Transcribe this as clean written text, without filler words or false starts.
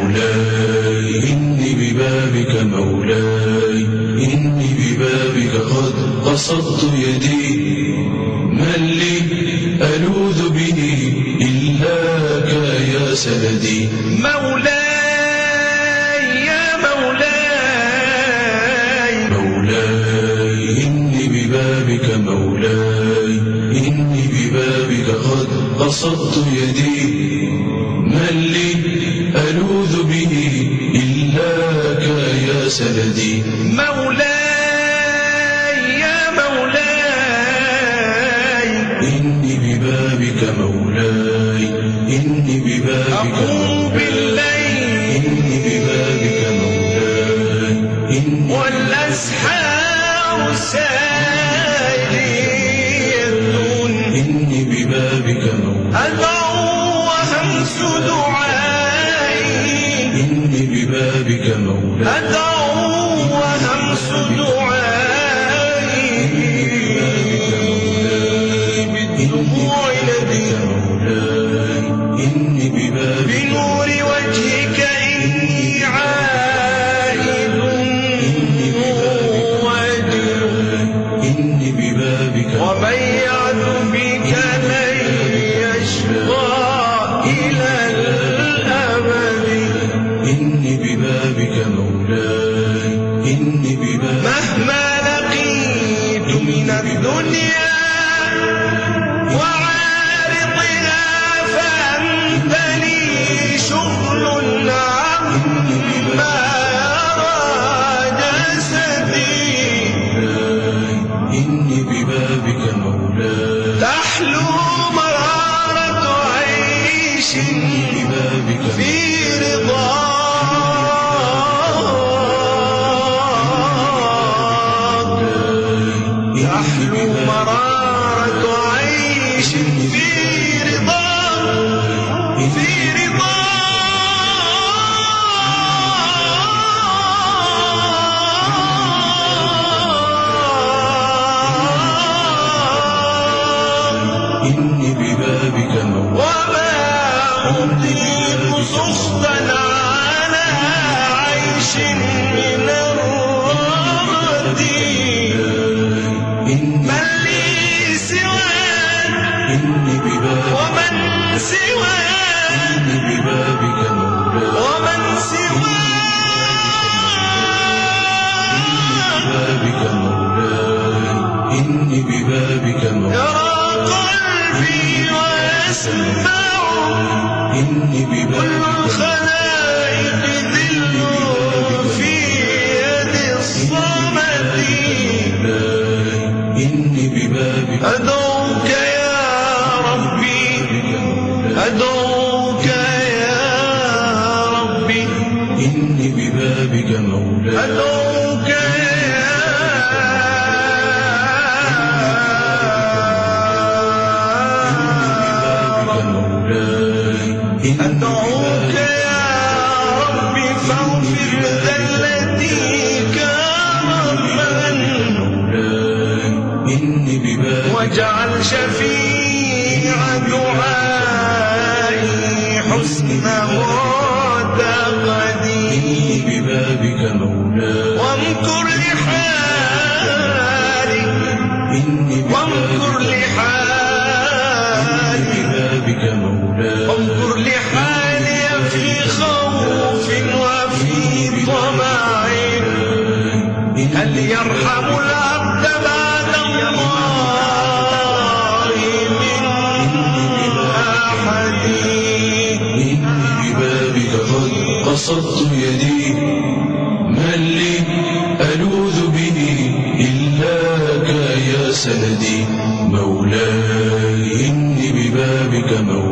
مولاي إني ببابك مولاي إني ببابك قد بسطت يدي من لي ألوذ به إلاك يا سندي مولاي يا مولاي مولاي إني ببابك مولاي إني ببابك قد بسطت يدي من لي ألوذ به إلاك يا سندي مولاي يا مولاي إني ببابك مولاي إني ببابك أقوم بالليل إني ببابك مولاي إني والأسحار سائلون إني ببابك مولاي أدعو وهمس دعائي إني ببابك مولاي أدعو وهمس دعائي بالدموع نبي إني ببابك بنور وجهك إني عائد وادر إني ببابك ومن يعد بك لن يشقى إلى الأبد إني ببابك مولاي إني ببابك مهما لقيت من الدنيا وعارضها فأنت لي شغل عما يرى جسدي إني ببابك مولاي تحلو مرارة عيش ببابك في رضاك تحلو مرارة عيش في رضاك في رضاك إني ببابك مولاي وما أطيق سخطا على عيش من الرغد إني من لي سواك إني ببابك ومن سواك إني ببابك مولاي ومن ببابك سواك مولاي إني ببابك مولاي يرى قلبي ويسمع إني كل ببابك الخلائق ذل في يد الصمد إني ببابك أدعوك يا ربي أدعوك يا ربي إني ببابك مولاي أدعوك أدعوك يا ربي فاغفر ذلتي كرما إني ببابك واجعل شفيع دعائي حسن معتقدي ببابك مولاي وامكر لحالي إني وامكر لحالي ببابك مولاي وامكر لحالي في خوف وفي طمع هل يرحم العبد بعد الله من أحد إني ببابك قد بسطت يدي من لي ألوذ به إلاك يا سندي مولاي إني ببابك مولاي